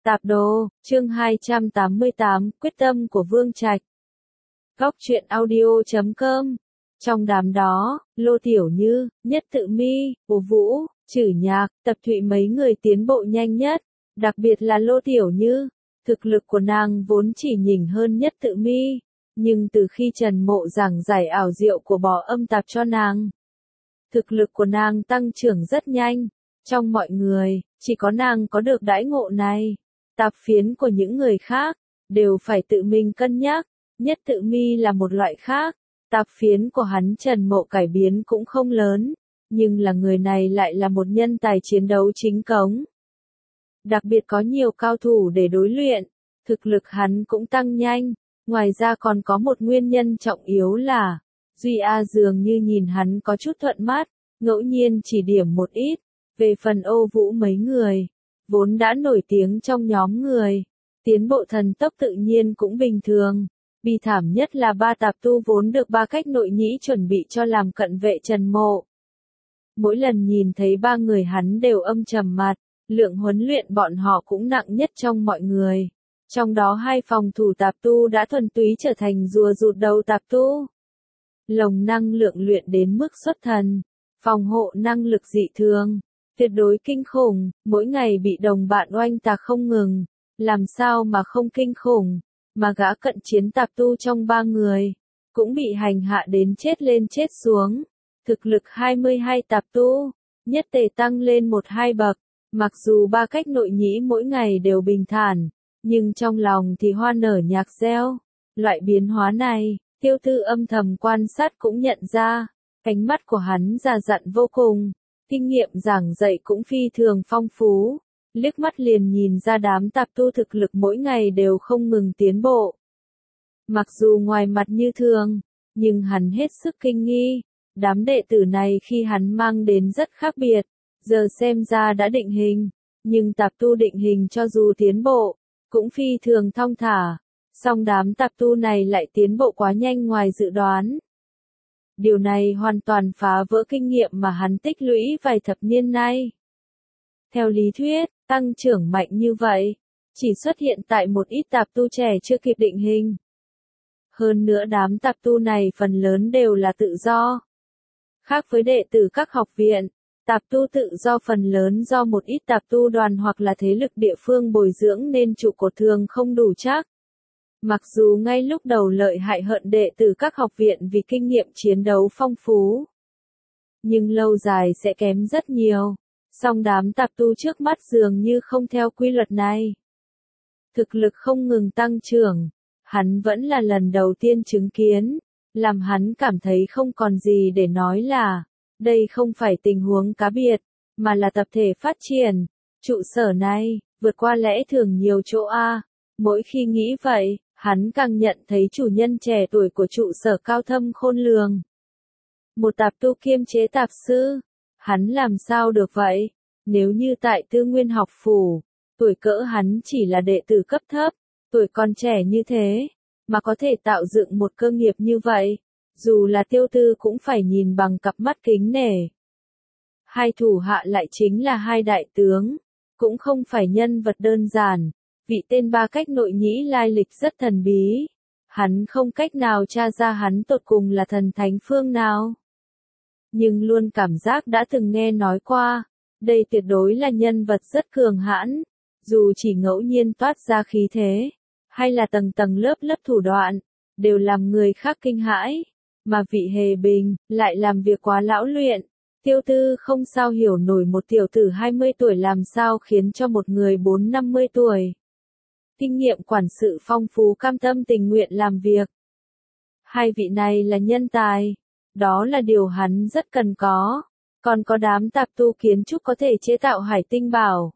Tạp đồ, chương 288, quyết tâm của Vương Trạch. Góc truyện audio.com. Trong đám đó, Lô Tiểu Như, Nhất Tự Mi, Ổ Vũ, Trử Nhạc, Tập Thụy mấy người tiến bộ nhanh nhất, đặc biệt là Lô Tiểu Như. Thực lực của nàng vốn chỉ nhỉnh hơn Nhất Tự Mi, nhưng từ khi Trần Mộ giảng giải ảo diệu của bò âm tạp cho nàng, thực lực của nàng tăng trưởng rất nhanh. Trong mọi người, chỉ có nàng có được đãi ngộ này. Tạp phiến của những người khác đều phải tự mình cân nhắc. Nhất Tự Mi là một loại khác. Tạp phiến của hắn Trần Mộ cải biến cũng không lớn, nhưng là người này lại là một nhân tài chiến đấu chính cống. Đặc biệt có nhiều cao thủ để đối luyện, thực lực hắn cũng tăng nhanh. Ngoài ra còn có một nguyên nhân trọng yếu là, Duy A dường như nhìn hắn có chút thuận mắt, ngẫu nhiên chỉ điểm một ít. Về phần Ô Vũ mấy người, vốn đã nổi tiếng trong nhóm người, tiến bộ thần tốc tự nhiên cũng bình thường. Bi thảm nhất là ba tạp tu vốn được ba cách nội nhĩ chuẩn bị cho làm cận vệ Trần Mộ. Mỗi lần nhìn thấy ba người hắn đều âm trầm mặt, lượng huấn luyện bọn họ cũng nặng nhất trong mọi người. Trong đó hai phòng thủ tạp tu đã thuần túy trở thành rùa rụt đầu tạp tu. Lồng năng lượng luyện đến mức xuất thần, phòng hộ năng lực dị thường, tuyệt đối kinh khủng, mỗi ngày bị đồng bạn oanh tạc không ngừng, làm sao mà không kinh khủng, mà gã cận chiến tạp tu trong ba người, cũng bị hành hạ đến chết lên chết xuống. Thực lực 22 tạp tu, nhất tề tăng lên 1-2 bậc, mặc dù ba cách nội nhĩ mỗi ngày đều bình thản, nhưng trong lòng thì hoa nở nhạc reo. Loại biến hóa này, Tiêu Tư âm thầm quan sát cũng nhận ra, ánh mắt của hắn già dặn vô cùng, kinh nghiệm giảng dạy cũng phi thường phong phú, liếc mắt liền nhìn ra đám tạp tu thực lực mỗi ngày đều không ngừng tiến bộ. Mặc dù ngoài mặt như thường, nhưng hắn hết sức kinh nghi, đám đệ tử này khi hắn mang đến rất khác biệt, giờ xem ra đã định hình, nhưng tạp tu định hình cho dù tiến bộ, cũng phi thường thong thả, song đám tạp tu này lại tiến bộ quá nhanh ngoài dự đoán. Điều này hoàn toàn phá vỡ kinh nghiệm mà hắn tích lũy vài thập niên nay. Theo lý thuyết, tăng trưởng mạnh như vậy, chỉ xuất hiện tại một ít tạp tu trẻ chưa kịp định hình. Hơn nữa đám tạp tu này phần lớn đều là tự do. Khác với đệ tử các học viện, tạp tu tự do phần lớn do một ít tạp tu đoàn hoặc là thế lực địa phương bồi dưỡng nên trụ cột thường không đủ chắc. Mặc dù ngay lúc đầu lợi hại hơn đệ tử các học viện vì kinh nghiệm chiến đấu phong phú, nhưng lâu dài sẽ kém rất nhiều, song đám tạp tu trước mắt dường như không theo quy luật này. Thực lực không ngừng tăng trưởng, hắn vẫn là lần đầu tiên chứng kiến, làm hắn cảm thấy không còn gì để nói là, đây không phải tình huống cá biệt, mà là tập thể phát triển. Trụ sở này, vượt qua lẽ thường nhiều chỗ A, mỗi khi nghĩ vậy, hắn càng nhận thấy chủ nhân trẻ tuổi của trụ sở cao thâm khôn lường. Một tạp tu kiêm chế tạp sư, hắn làm sao được vậy? Nếu như tại Tư Nguyên học phủ, tuổi cỡ hắn chỉ là đệ tử cấp thấp, tuổi còn trẻ như thế, mà có thể tạo dựng một cơ nghiệp như vậy, dù là Tiêu Tư cũng phải nhìn bằng cặp mắt kính nể. Hai thủ hạ lại chính là hai đại tướng, cũng không phải nhân vật đơn giản. Vị tên ba cách nội nhĩ lai lịch rất thần bí, hắn không cách nào tra ra hắn tột cùng là thần thánh phương nào. Nhưng luôn cảm giác đã từng nghe nói qua, đây tuyệt đối là nhân vật rất cường hãn, dù chỉ ngẫu nhiên toát ra khí thế, hay là tầng tầng lớp lớp thủ đoạn, đều làm người khác kinh hãi, mà vị Hề Bình lại làm việc quá lão luyện. Tiêu Tư không sao hiểu nổi một tiểu tử 20 tuổi làm sao khiến cho một người 40-50 tuổi. Kinh nghiệm quản sự phong phú cam tâm tình nguyện làm việc. Hai vị này là nhân tài, đó là điều hắn rất cần có, còn có đám tạp tu kiến trúc có thể chế tạo hải tinh bảo.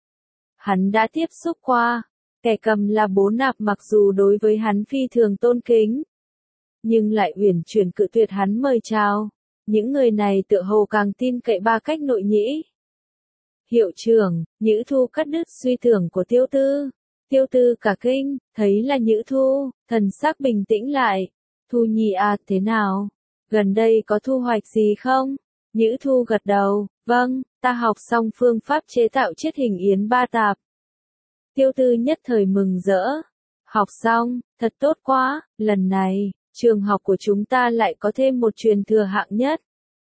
Hắn đã tiếp xúc qua, kẻ cầm là Bố Nạp mặc dù đối với hắn phi thường tôn kính, nhưng lại uyển chuyển cự tuyệt hắn mời chào. Những người này tựa hồ càng tin cậy ba cách nội nhĩ. Hiệu trưởng, Nhữ Thu cắt đứt suy tưởng của Tiêu Tư. Tiêu Tư cả kinh, thấy là Nhữ Thu, thần sắc bình tĩnh lại. Thu Nhi à, thế nào? Gần đây có thu hoạch gì không? Nhữ Thu gật đầu, vâng, ta học xong phương pháp chế tạo chiết hình yến ba tạp. Tiêu Tư nhất thời mừng rỡ. Học xong, thật tốt quá, lần này, trường học của chúng ta lại có thêm một truyền thừa hạng nhất.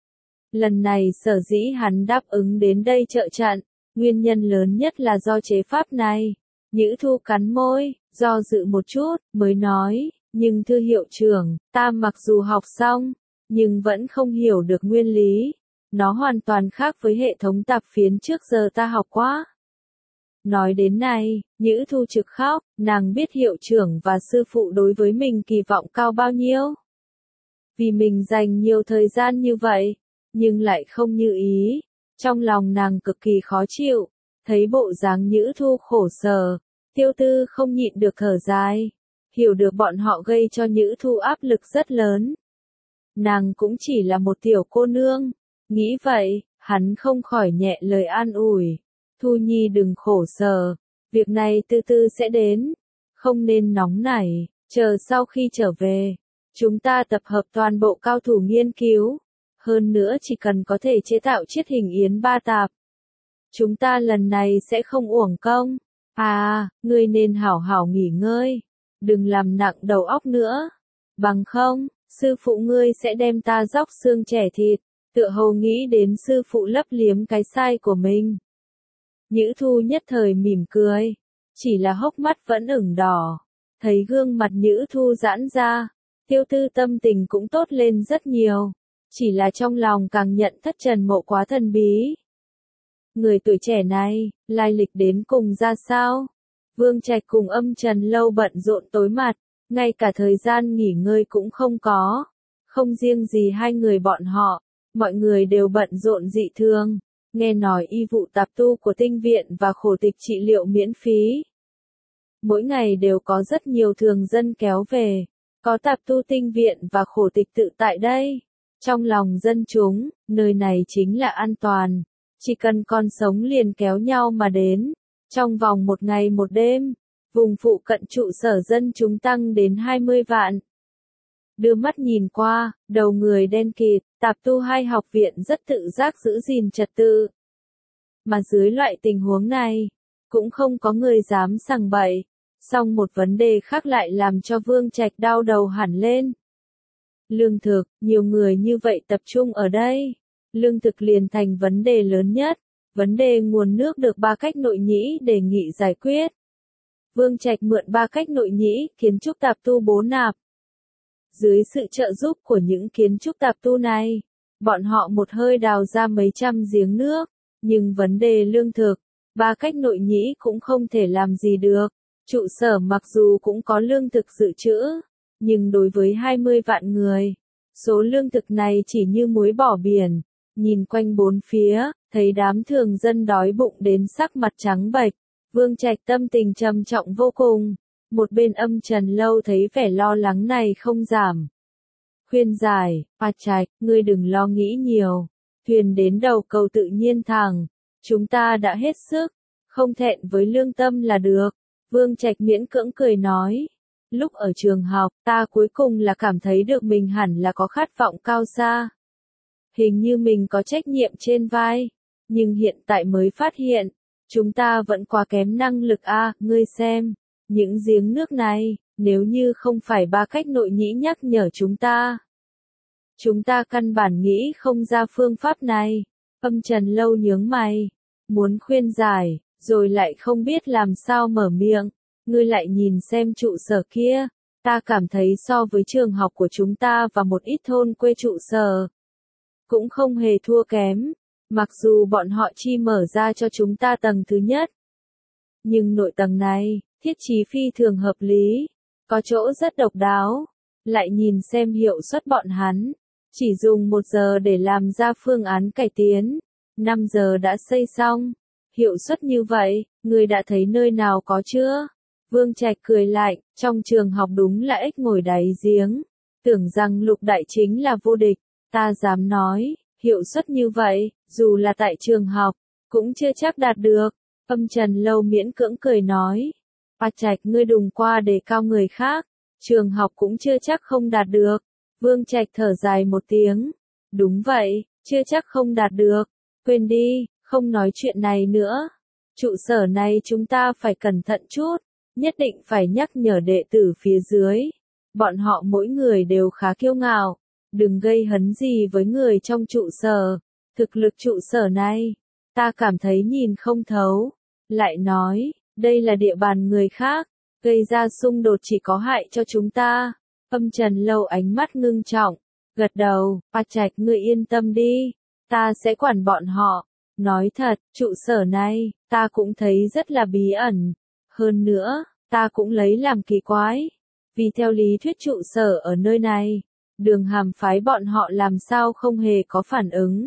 Lần này sở dĩ hắn đáp ứng đến đây trợ trận, nguyên nhân lớn nhất là do chế pháp này. Nhữ Thu cắn môi, do dự một chút, mới nói, nhưng thưa hiệu trưởng, ta mặc dù học xong, nhưng vẫn không hiểu được nguyên lý. Nó hoàn toàn khác với hệ thống tạp phiến trước giờ ta học qua. Nói đến này, Nhữ Thu trực khóc, nàng biết hiệu trưởng và sư phụ đối với mình kỳ vọng cao bao nhiêu. Vì mình dành nhiều thời gian như vậy, nhưng lại không như ý. Trong lòng nàng cực kỳ khó chịu, thấy bộ dáng Nhữ Thu khổ sở, Tiêu Tư không nhịn được thở dài, hiểu được bọn họ gây cho Nhữ Thu áp lực rất lớn. Nàng cũng chỉ là một tiểu cô nương, nghĩ vậy, hắn không khỏi nhẹ lời an ủi. Thu Nhi đừng khổ sở, việc này từ từ sẽ đến, không nên nóng nảy, chờ sau khi trở về, chúng ta tập hợp toàn bộ cao thủ nghiên cứu, hơn nữa chỉ cần có thể chế tạo chiết hình yến ba tạp. Chúng ta lần này sẽ không uổng công. À, ngươi nên hảo hảo nghỉ ngơi, đừng làm nặng đầu óc nữa, bằng không, sư phụ ngươi sẽ đem ta róc xương trẻ thịt, tựa hồ nghĩ đến sư phụ lấp liếm cái sai của mình. Nhữ Thu nhất thời mỉm cười, chỉ là hốc mắt vẫn ửng đỏ, thấy gương mặt Nhữ Thu giãn ra, Tiêu Tư tâm tình cũng tốt lên rất nhiều, chỉ là trong lòng càng nhận thất Trần Mộ quá thần bí. Người tuổi trẻ này, lai lịch đến cùng ra sao? Vương Trạch cùng Âm Trần Lâu bận rộn tối mặt, ngay cả thời gian nghỉ ngơi cũng không có. Không riêng gì hai người bọn họ, mọi người đều bận rộn dị thường. Nghe nói y vụ tạp tu của tinh viện và khổ tịch trị liệu miễn phí. Mỗi ngày đều có rất nhiều thường dân kéo về, có tạp tu tinh viện và khổ tịch tự tại đây. Trong lòng dân chúng, nơi này chính là an toàn. Chỉ cần còn sống liền kéo nhau mà đến. Trong vòng một ngày một đêm, vùng phụ cận trụ sở dân chúng tăng đến 20 vạn. Đưa mắt nhìn qua, đầu người đen kịt, tạp tu hai học viện rất tự giác giữ gìn trật tự. Mà dưới loại tình huống này, cũng không có người dám sằng bậy. Song một vấn đề khác lại làm cho Vương Trạch đau đầu hẳn lên. Lương thực, nhiều người như vậy tập trung ở đây. Lương thực liền thành vấn đề lớn nhất. Vấn đề nguồn nước được Ba Cách Nội Nhĩ đề nghị giải quyết. Vương Trạch mượn Ba Cách Nội Nhĩ, kiến trúc tạp tu bố nạp. Dưới sự trợ giúp của những kiến trúc tạp tu này, bọn họ một hơi đào ra mấy trăm giếng nước. Nhưng vấn đề lương thực, Ba Cách Nội Nhĩ cũng không thể làm gì được. Trụ sở mặc dù cũng có lương thực dự trữ, nhưng đối với 20 vạn người, số lương thực này chỉ như muối bỏ biển. Nhìn quanh bốn phía, thấy đám thường dân đói bụng đến sắc mặt trắng bệch, Vương Trạch tâm tình trầm trọng vô cùng. Một bên Âm Trần Lâu thấy vẻ lo lắng này không giảm. Khuyên giải, Trạch, ngươi đừng lo nghĩ nhiều. Thuyền đến đầu cầu tự nhiên thẳng. Chúng ta đã hết sức, không thẹn với lương tâm là được. Vương Trạch miễn cưỡng cười nói. Lúc ở trường học, ta cuối cùng là cảm thấy được mình hẳn là có khát vọng cao xa. Hình như mình có trách nhiệm trên vai. Nhưng hiện tại mới phát hiện, chúng ta vẫn quá kém năng lực a. Ngươi xem, những giếng nước này, nếu như không phải Ba Cách Nội Nhĩ nhắc nhở chúng ta căn bản nghĩ không ra phương pháp này. Âm Trần Lâu nhướng mày, muốn khuyên giải, rồi lại không biết làm sao mở miệng. Ngươi lại nhìn xem trụ sở kia, ta cảm thấy so với trường học của chúng ta và một ít thôn quê trụ sở, cũng không hề thua kém, mặc dù bọn họ chi mở ra cho chúng ta tầng thứ nhất. Nhưng nội tầng này, thiết trí phi thường hợp lý, có chỗ rất độc đáo, lại nhìn xem hiệu suất bọn hắn, chỉ dùng 1 giờ để làm ra phương án cải tiến, 5 giờ đã xây xong, hiệu suất như vậy, ngươi đã thấy nơi nào có chưa? Vương Trạch cười lạnh, trong trường học đúng là ếch ngồi đáy giếng, tưởng rằng Lục Đại chính là vô địch, ta dám nói, hiệu suất như vậy, dù là tại trường học, cũng chưa chắc đạt được. Âm Trần Lâu miễn cưỡng cười nói, Trạch ngươi đừng qua đề cao người khác, trường học cũng chưa chắc không đạt được. Vương Trạch thở dài một tiếng, đúng vậy, chưa chắc không đạt được, quên đi, không nói chuyện này nữa. Trụ sở này chúng ta phải cẩn thận chút, nhất định phải nhắc nhở đệ tử phía dưới. Bọn họ mỗi người đều khá kiêu ngạo, đừng gây hấn gì với người trong trụ sở. Thực lực trụ sở này, ta cảm thấy nhìn không thấu. Lại nói, đây là địa bàn người khác, gây ra xung đột chỉ có hại cho chúng ta. Âm Trần Lâu ánh mắt ngưng trọng, gật đầu, Pa Trạch ngươi yên tâm đi, ta sẽ quản bọn họ. Nói thật, trụ sở này, ta cũng thấy rất là bí ẩn. Hơn nữa, ta cũng lấy làm kỳ quái. Vì theo lý thuyết trụ sở ở nơi này, Đường Hàm phái bọn họ làm sao không hề có phản ứng.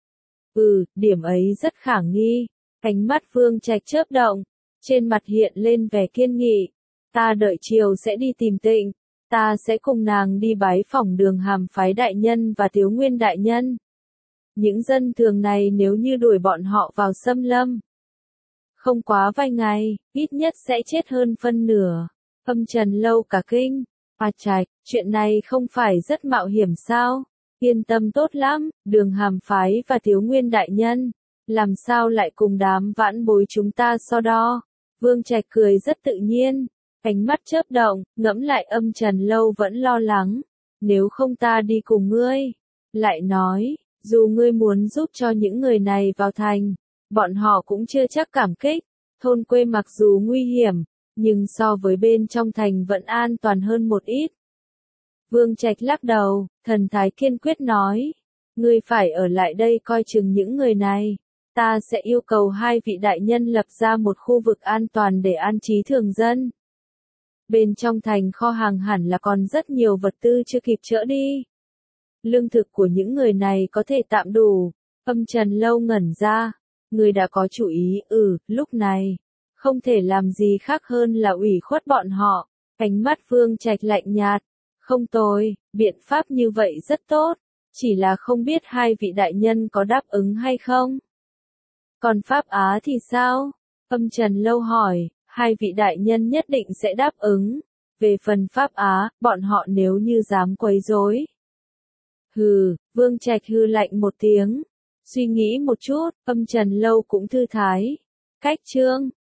Điểm ấy rất khả nghi. Ánh mắt Vương Trạch chớp động, trên mặt hiện lên vẻ kiên nghị. Ta đợi chiều sẽ đi tìm Tịnh, ta sẽ cùng nàng đi bái phỏng Đường Hàm phái đại nhân và Tiếu Nguyên đại nhân. Những dân thường này nếu như đuổi bọn họ vào xâm lâm, không quá vài ngày, ít nhất sẽ chết hơn phân nửa. Âm Trần Lâu cả kinh, Pa Trạch, chuyện này không phải rất mạo hiểm sao? Yên tâm tốt lắm, Đường Hàm phái và Tiếu Nguyên đại nhân, làm sao lại cùng đám vãn bối chúng ta so đo? Vương Trạch cười rất tự nhiên, ánh mắt chớp động, ngẫm lại Âm Trần Lâu vẫn lo lắng, nếu không ta đi cùng ngươi. Lại nói, dù ngươi muốn giúp cho những người này vào thành, bọn họ cũng chưa chắc cảm kích. Thôn quê mặc dù nguy hiểm, nhưng so với bên trong thành vẫn an toàn hơn một ít. Vương Trạch lắc đầu, thần thái kiên quyết nói, ngươi phải ở lại đây coi chừng những người này. Ta sẽ yêu cầu hai vị đại nhân lập ra một khu vực an toàn để an trí thường dân. Bên trong thành kho hàng hẳn là còn rất nhiều vật tư chưa kịp chở đi. Lương thực của những người này có thể tạm đủ. Âm Trần Lâu ngẩn ra, người đã có chủ ý. Lúc này, không thể làm gì khác hơn là ủy khuất bọn họ. Ánh mắt Vương Trạch lạnh nhạt, không tồi, biện pháp như vậy rất tốt, chỉ là không biết hai vị đại nhân có đáp ứng hay không. Còn Pháp Á thì sao? Âm Trần Lâu hỏi, hai vị đại nhân nhất định sẽ đáp ứng. Về phần Pháp Á, bọn họ nếu như dám quấy rối. Vương Trạch hừ lạnh một tiếng. Suy nghĩ một chút, Âm Trần Lâu cũng thư thái. Cách chương